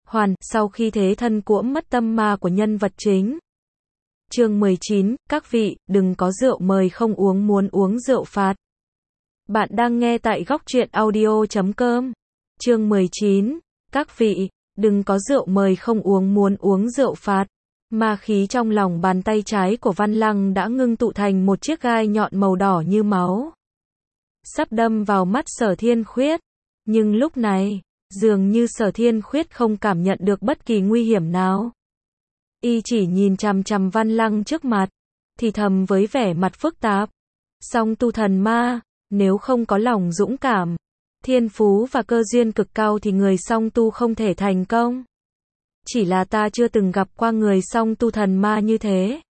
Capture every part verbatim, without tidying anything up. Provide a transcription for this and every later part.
Hoàn, sau khi thế thân cuỗm mất tâm ma của nhân vật chính. Chương mười chín, các vị, đừng có rượu mời không uống muốn uống rượu phạt. Bạn đang nghe tại góc truyện audio chấm com. Chương mười chín, các vị, đừng có rượu mời không uống muốn uống rượu phạt. Ma khí trong lòng bàn tay trái của Văn Lăng đã ngưng tụ thành một chiếc gai nhọn màu đỏ như máu. Sắp đâm vào mắt Sở Thiên Khuyết. Nhưng lúc này, dường như Sở Thiên Khuyết không cảm nhận được bất kỳ nguy hiểm nào. Y chỉ nhìn chằm chằm Văn Lăng trước mặt, thì thầm với vẻ mặt phức tạp. Song tu thần ma, nếu không có lòng dũng cảm, thiên phú và cơ duyên cực cao thì người song tu không thể thành công. Chỉ là ta chưa từng gặp qua người song tu thần ma như thế.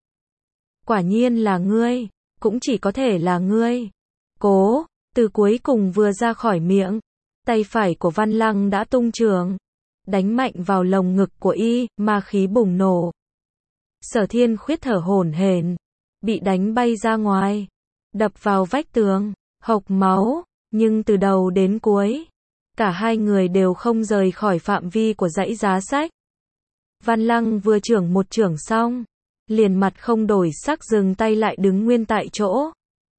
Quả nhiên là ngươi, cũng chỉ có thể là ngươi. Cố, từ cuối cùng vừa ra khỏi miệng, tay phải của Văn Lăng đã tung trường, đánh mạnh vào lồng ngực của y, ma khí bùng nổ. Sở Thiên Khuyết thở hổn hển, bị đánh bay ra ngoài, đập vào vách tường, hộc máu, nhưng từ đầu đến cuối, cả hai người đều không rời khỏi phạm vi của dãy giá sách. Văn Lăng vừa chưởng một chưởng xong, liền mặt không đổi sắc dừng tay lại đứng nguyên tại chỗ.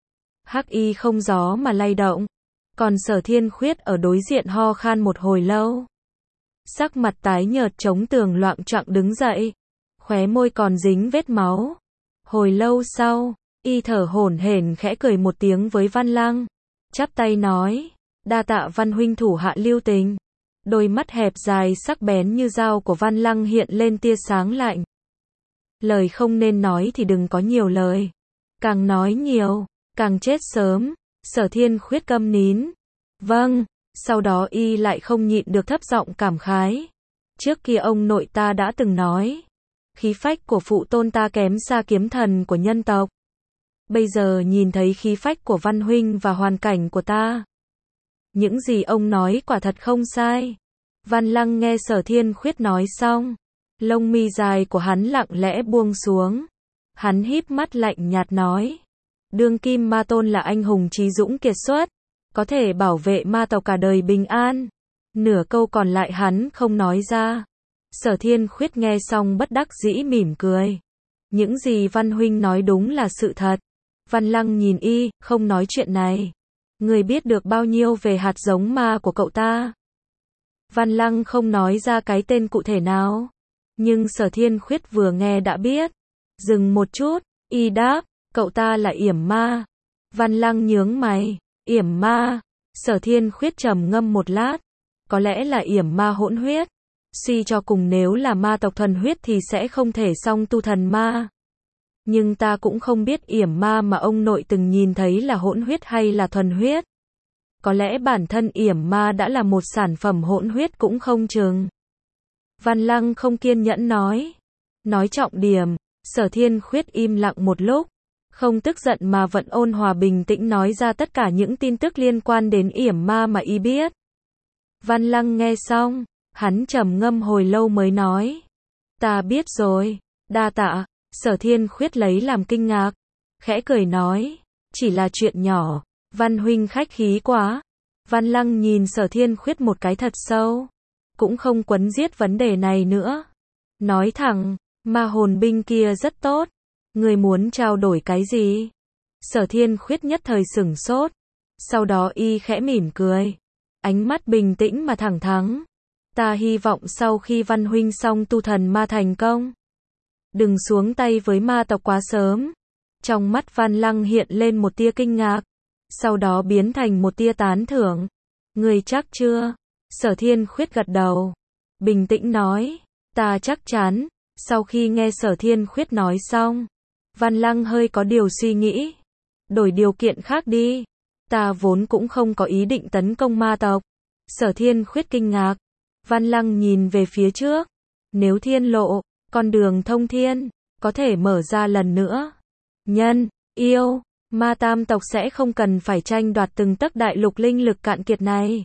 Hắc y không gió mà lay động, còn Sở Thiên Khuyết ở đối diện ho khan một hồi lâu. Sắc mặt tái nhợt chống tường loạng choạng đứng dậy, khóe môi còn dính vết máu. Hồi lâu sau, y thở hổn hển khẽ cười một tiếng với Văn Lăng, chắp tay nói, đa tạ Văn huynh thủ hạ lưu tình. Đôi mắt hẹp dài sắc bén như dao của Văn Lăng hiện lên tia sáng lạnh. Lời không nên nói thì đừng có nhiều lời. Càng nói nhiều, càng chết sớm. Sở Thiên Khuyết câm nín. Vâng, sau đó y lại không nhịn được thấp giọng cảm khái. Trước kia ông nội ta đã từng nói, khí phách của phụ tôn ta kém xa kiếm thần của nhân tộc. Bây giờ nhìn thấy khí phách của Văn huynh và hoàn cảnh của ta, những gì ông nói quả thật không sai. Văn Lăng nghe Sở Thiên Khuyết nói xong, lông mi dài của hắn lặng lẽ buông xuống. Hắn híp mắt lạnh nhạt nói, đương kim ma tôn là anh hùng trí dũng kiệt xuất, có thể bảo vệ ma tộc cả đời bình an. Nửa câu còn lại hắn không nói ra. Sở Thiên Khuyết nghe xong bất đắc dĩ mỉm cười. Những gì Văn huynh nói đúng là sự thật. Văn Lăng nhìn y, không nói chuyện này. Người biết được bao nhiêu về hạt giống ma của cậu ta? Văn Lăng không nói ra cái tên cụ thể nào, nhưng Sở Thiên Khuyết vừa nghe đã biết. Dừng một chút, y đáp, cậu ta là yểm ma. Văn Lăng nhướng mày, yểm ma. Sở Thiên Khuyết trầm ngâm một lát, có lẽ là yểm ma hỗn huyết. Suy cho cùng nếu là ma tộc thuần huyết thì sẽ không thể song tu thần ma. Nhưng ta cũng không biết yểm ma mà ông nội từng nhìn thấy là hỗn huyết hay là thuần huyết. Có lẽ bản thân yểm ma đã là một sản phẩm hỗn huyết cũng không chừng. Văn Lăng không kiên nhẫn nói. Nói trọng điểm. Sở Thiên Khuyết im lặng một lúc, không tức giận mà vẫn ôn hòa bình tĩnh nói ra tất cả những tin tức liên quan đến yểm ma mà y biết. Văn Lăng nghe xong, hắn trầm ngâm hồi lâu mới nói, ta biết rồi, đa tạ. Sở Thiên Khuyết lấy làm kinh ngạc, khẽ cười nói, chỉ là chuyện nhỏ. Văn huynh khách khí quá. Văn Lăng nhìn Sở Thiên Khuyết một cái thật sâu, cũng không quấn giết vấn đề này nữa. Nói thẳng, ma hồn binh kia rất tốt. Người muốn trao đổi cái gì? Sở Thiên Khuyết nhất thời sửng sốt. Sau đó y khẽ mỉm cười, ánh mắt bình tĩnh mà thẳng thắn. Ta hy vọng sau khi Văn huynh song tu thần ma thành công, đừng xuống tay với ma tộc quá sớm. Trong mắt Văn Lăng hiện lên một tia kinh ngạc, sau đó biến thành một tia tán thưởng. Người chắc chưa? Sở Thiên Khuyết gật đầu, bình tĩnh nói, ta chắc chắn. Sau khi nghe Sở Thiên Khuyết nói xong, Văn Lăng hơi có điều suy nghĩ. Đổi điều kiện khác đi. Ta vốn cũng không có ý định tấn công ma tộc. Sở Thiên Khuyết kinh ngạc. Văn Lăng nhìn về phía trước. Nếu thiên lộ, con đường thông thiên, có thể mở ra lần nữa, nhân, yêu, ma tam tộc sẽ không cần phải tranh đoạt từng tấc đại lục linh lực cạn kiệt này.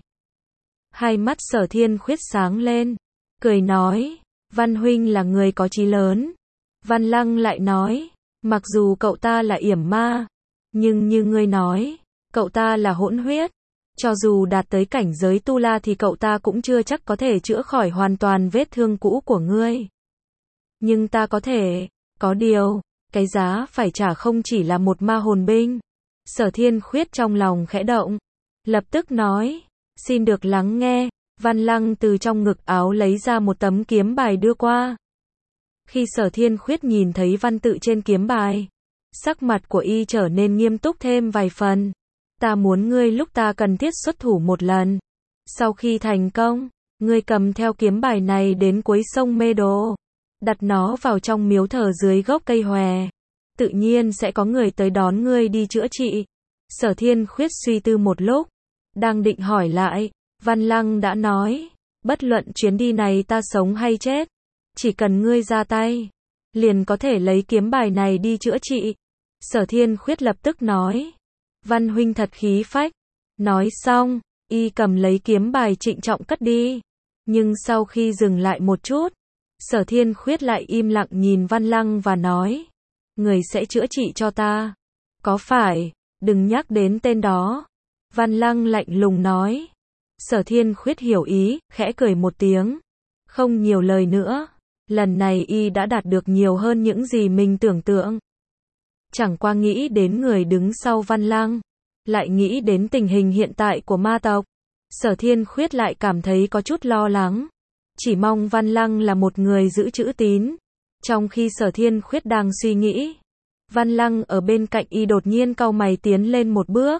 Hai mắt Sở Thiên Khuyết sáng lên, cười nói, Văn huynh là người có chí lớn. Văn Lăng lại nói, mặc dù cậu ta là yểm ma, nhưng như ngươi nói, cậu ta là hỗn huyết. Cho dù đạt tới cảnh giới tu la thì cậu ta cũng chưa chắc có thể chữa khỏi hoàn toàn vết thương cũ của ngươi. Nhưng ta có thể, có điều, cái giá phải trả không chỉ là một ma hồn binh. Sở Thiên Khuyết trong lòng khẽ động, lập tức nói, xin được lắng nghe. Văn Lăng từ trong ngực áo lấy ra một tấm kiếm bài đưa qua. Khi Sở Thiên Khuyết nhìn thấy văn tự trên kiếm bài, sắc mặt của y trở nên nghiêm túc thêm vài phần. Ta muốn ngươi lúc ta cần thiết xuất thủ một lần. Sau khi thành công, ngươi cầm theo kiếm bài này đến cuối sông Mê Đồ, đặt nó vào trong miếu thờ dưới gốc cây hòe. Tự nhiên sẽ có người tới đón ngươi đi chữa trị. Sở Thiên Khuyết suy tư một lúc, đang định hỏi lại, Văn Lăng đã nói, bất luận chuyến đi này ta sống hay chết, chỉ cần ngươi ra tay, liền có thể lấy kiếm bài này đi chữa trị. Sở Thiên Khuyết lập tức nói, Văn huynh thật khí phách. Nói xong, y cầm lấy kiếm bài trịnh trọng cất đi. Nhưng sau khi dừng lại một chút, Sở Thiên Khuyết lại im lặng nhìn Văn Lăng và nói, người sẽ chữa trị cho ta, có phải? Đừng nhắc đến tên đó. Văn Lăng lạnh lùng nói. Sở Thiên Khuyết hiểu ý, khẽ cười một tiếng, không nhiều lời nữa. Lần này y đã đạt được nhiều hơn những gì mình tưởng tượng. Chẳng qua nghĩ đến người đứng sau Văn Lăng, lại nghĩ đến tình hình hiện tại của ma tộc, Sở Thiên Khuyết lại cảm thấy có chút lo lắng. Chỉ mong Văn Lăng là một người giữ chữ tín. Trong khi Sở Thiên Khuyết đang suy nghĩ, Văn Lăng ở bên cạnh y đột nhiên cau mày tiến lên một bước.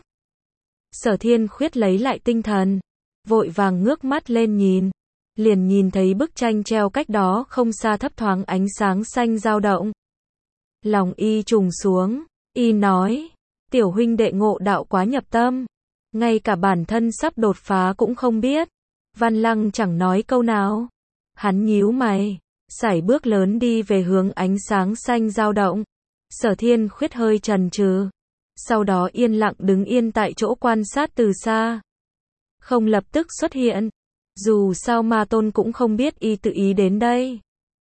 Sở Thiên Khuyết lấy lại tinh thần, vội vàng ngước mắt lên nhìn, liền nhìn thấy bức tranh treo cách đó không xa thấp thoáng ánh sáng xanh dao động. Lòng y trùng xuống, y nói, tiểu huynh đệ ngộ đạo quá nhập tâm, ngay cả bản thân sắp đột phá cũng không biết. Văn Lăng chẳng nói câu nào, hắn nhíu mày, sải bước lớn đi về hướng ánh sáng xanh dao động. Sở Thiên Khuyết hơi chần chừ, sau đó yên lặng đứng yên tại chỗ quan sát từ xa, không lập tức xuất hiện. Dù sao ma tôn cũng không biết y tự ý đến đây.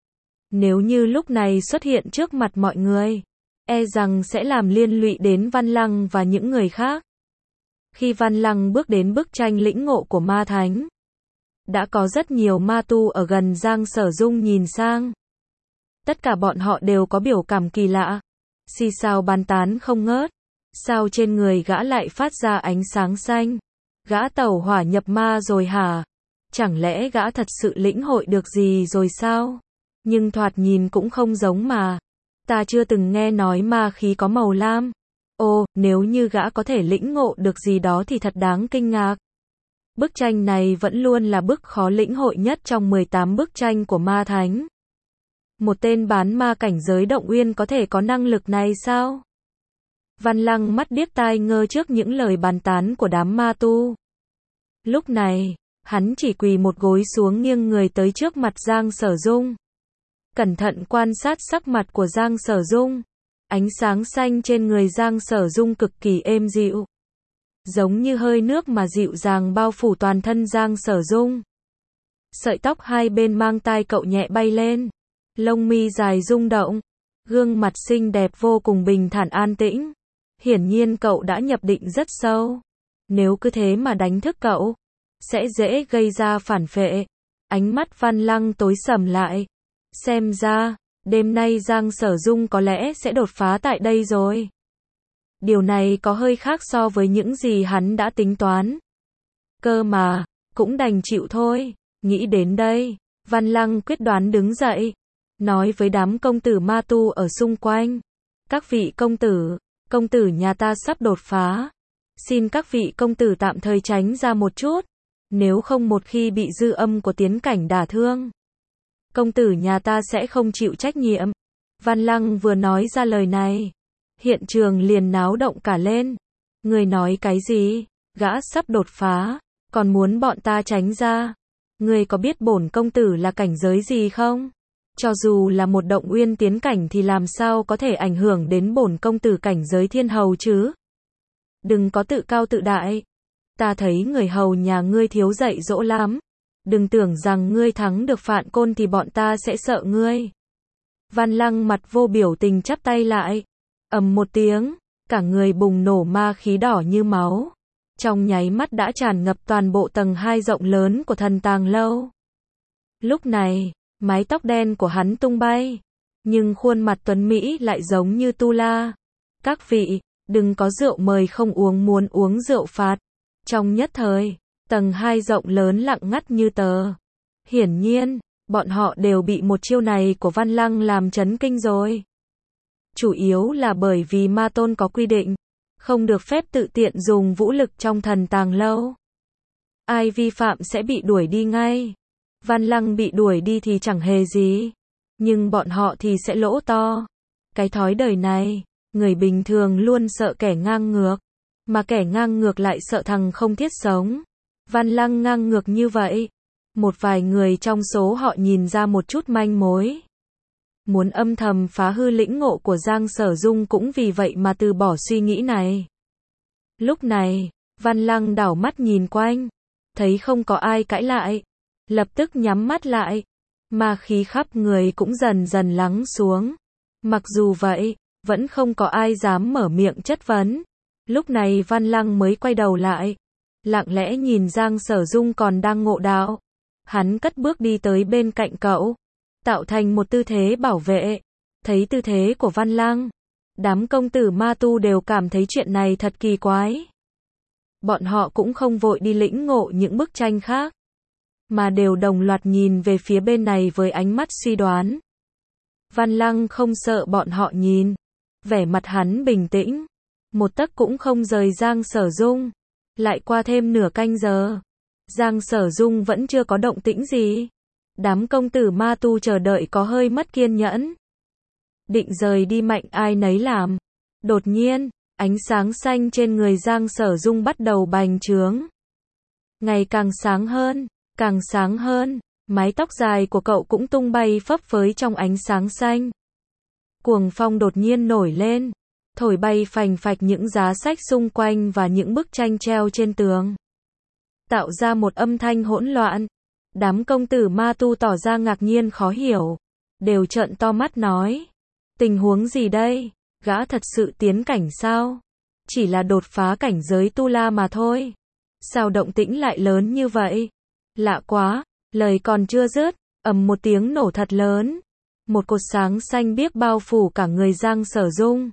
Nếu như lúc này xuất hiện trước mặt mọi người, e rằng sẽ làm liên lụy đến Văn Lăng và những người khác. Khi Văn Lăng bước đến bức tranh lĩnh ngộ của ma thánh, đã có rất nhiều ma tu ở gần Giang Sở Dung nhìn sang. Tất cả bọn họ đều có biểu cảm kỳ lạ, xì xào bàn tán không ngớt. Sao trên người gã lại phát ra ánh sáng xanh? Gã tẩu hỏa nhập ma rồi hả? Chẳng lẽ gã thật sự lĩnh hội được gì rồi sao? Nhưng thoạt nhìn cũng không giống mà. Ta chưa từng nghe nói ma khí có màu lam. Ồ, nếu như gã có thể lĩnh ngộ được gì đó thì thật đáng kinh ngạc. Bức tranh này vẫn luôn là bức khó lĩnh hội nhất trong mười tám bức tranh của ma thánh. Một tên bán ma cảnh giới động uyên có thể có năng lực này sao? Văn Lăng mắt điếc tai ngơ trước những lời bàn tán của đám ma tu. Lúc này, hắn chỉ quỳ một gối xuống nghiêng người tới trước mặt Giang Sở Dung. Cẩn thận quan sát sắc mặt của Giang Sở Dung. Ánh sáng xanh trên người Giang Sở Dung cực kỳ êm dịu, giống như hơi nước mà dịu dàng bao phủ toàn thân Giang Sở Dung. Sợi tóc hai bên mang tai cậu nhẹ bay lên, lông mi dài rung động, gương mặt xinh đẹp vô cùng bình thản an tĩnh. Hiển nhiên cậu đã nhập định rất sâu. Nếu cứ thế mà đánh thức cậu, sẽ dễ gây ra phản phệ. Ánh mắt Văn Lăng tối sầm lại. Xem ra, đêm nay Giang Sở Dung có lẽ sẽ đột phá tại đây rồi. Điều này có hơi khác so với những gì hắn đã tính toán. Cơ mà, cũng đành chịu thôi. Nghĩ đến đây, Văn Lăng quyết đoán đứng dậy, nói với đám công tử ma tu ở xung quanh. Các vị công tử, công tử nhà ta sắp đột phá. Xin các vị công tử tạm thời tránh ra một chút. Nếu không một khi bị dư âm của tiến cảnh đả thương, công tử nhà ta sẽ không chịu trách nhiệm. Văn Lăng vừa nói ra lời này, hiện trường liền náo động cả lên. Người nói cái gì? Gã sắp đột phá, còn muốn bọn ta tránh ra. Người có biết bổn công tử là cảnh giới gì không? Cho dù là một động uyên tiến cảnh thì làm sao có thể ảnh hưởng đến bổn công tử cảnh giới thiên hầu chứ? Đừng có tự cao tự đại. Ta thấy người hầu nhà ngươi thiếu dạy dỗ lắm. Đừng tưởng rằng ngươi thắng được Phạn Côn thì bọn ta sẽ sợ ngươi. Văn Lăng mặt vô biểu tình chắp tay lại. Ầm một tiếng, cả người bùng nổ ma khí đỏ như máu. trong nháy mắt đã tràn ngập toàn bộ tầng hai rộng lớn của thần tàng lâu. Lúc này, mái tóc đen của hắn tung bay, nhưng khuôn mặt tuấn Mỹ lại giống như tu la. Các vị, đừng có rượu mời không uống muốn uống rượu phạt. Trong nhất thời, tầng hai rộng lớn lặng ngắt như tờ. Hiển nhiên, bọn họ đều bị một chiêu này của Văn Lăng làm chấn kinh rồi. Chủ yếu là bởi vì ma tôn có quy định, không được phép tự tiện dùng vũ lực trong thần tàng lâu. Ai vi phạm sẽ bị đuổi đi ngay. Văn Lăng bị đuổi đi thì chẳng hề gì, nhưng bọn họ thì sẽ lỗ to. Cái thói đời này, người bình thường luôn sợ kẻ ngang ngược, mà kẻ ngang ngược lại sợ thằng không thiết sống. Văn Lăng ngang ngược như vậy, một vài người trong số họ nhìn ra một chút manh mối, muốn âm thầm phá hư lĩnh ngộ của Giang Sở Dung cũng vì vậy mà từ bỏ suy nghĩ này. Lúc này, Văn Lăng đảo mắt nhìn quanh, thấy không có ai cãi lại, lập tức nhắm mắt lại, ma khí khắp người cũng dần dần lắng xuống. Mặc dù vậy, vẫn không có ai dám mở miệng chất vấn. Lúc này Văn Lăng mới quay đầu lại, lặng lẽ nhìn Giang Sở Dung còn đang ngộ đạo. Hắn cất bước đi tới bên cạnh cậu, tạo thành một tư thế bảo vệ. Thấy tư thế của Văn Lăng, đám công tử ma tu đều cảm thấy chuyện này thật kỳ quái. Bọn họ cũng không vội đi lĩnh ngộ những bức tranh khác, mà đều đồng loạt nhìn về phía bên này với ánh mắt suy đoán. Văn Lăng không sợ bọn họ nhìn, vẻ mặt hắn bình tĩnh, một tấc cũng không rời Giang Sở Dung. Lại qua thêm nửa canh giờ, Giang Sở Dung vẫn chưa có động tĩnh gì. Đám công tử ma tu chờ đợi có hơi mất kiên nhẫn. Định rời đi mạnh ai nấy làm. Đột nhiên, ánh sáng xanh trên người Giang Sở Dung bắt đầu bành trướng. Ngày càng sáng hơn, càng sáng hơn, mái tóc dài của cậu cũng tung bay phấp phới trong ánh sáng xanh. Cuồng phong đột nhiên nổi lên, thổi bay phành phạch những giá sách xung quanh và những bức tranh treo trên tường, tạo ra một âm thanh hỗn loạn. Đám công tử ma tu tỏ ra ngạc nhiên khó hiểu, đều trợn to mắt nói, tình huống gì đây, gã thật sự tiến cảnh sao? Chỉ là đột phá cảnh giới tu la mà thôi, sao động tĩnh lại lớn như vậy? Lạ quá. Lời còn chưa dứt, ầm một tiếng nổ thật lớn, một cột sáng xanh biếc bao phủ cả người Giang Sở Dung,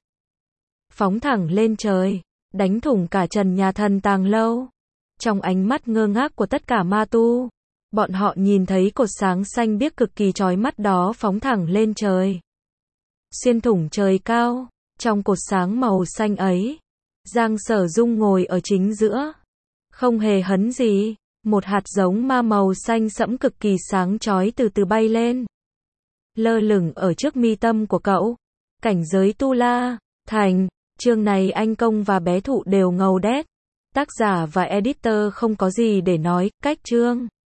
phóng thẳng lên trời, đánh thủng cả trần nhà thần tàng lâu. Trong ánh mắt ngơ ngác của tất cả ma tu, bọn họ nhìn thấy cột sáng xanh biếc cực kỳ chói mắt đó phóng thẳng lên trời, xuyên thủng trời cao. Trong cột sáng màu xanh ấy, Giang Sở Dung ngồi ở chính giữa, không hề hấn gì. Một hạt giống ma màu xanh sẫm cực kỳ sáng chói từ từ bay lên, lơ lửng ở trước mi tâm của cậu. Cảnh giới tu la, thành. Chương này anh Công và bé Thụ đều ngầu đét. Tác giả và editor không có gì để nói, cách chương.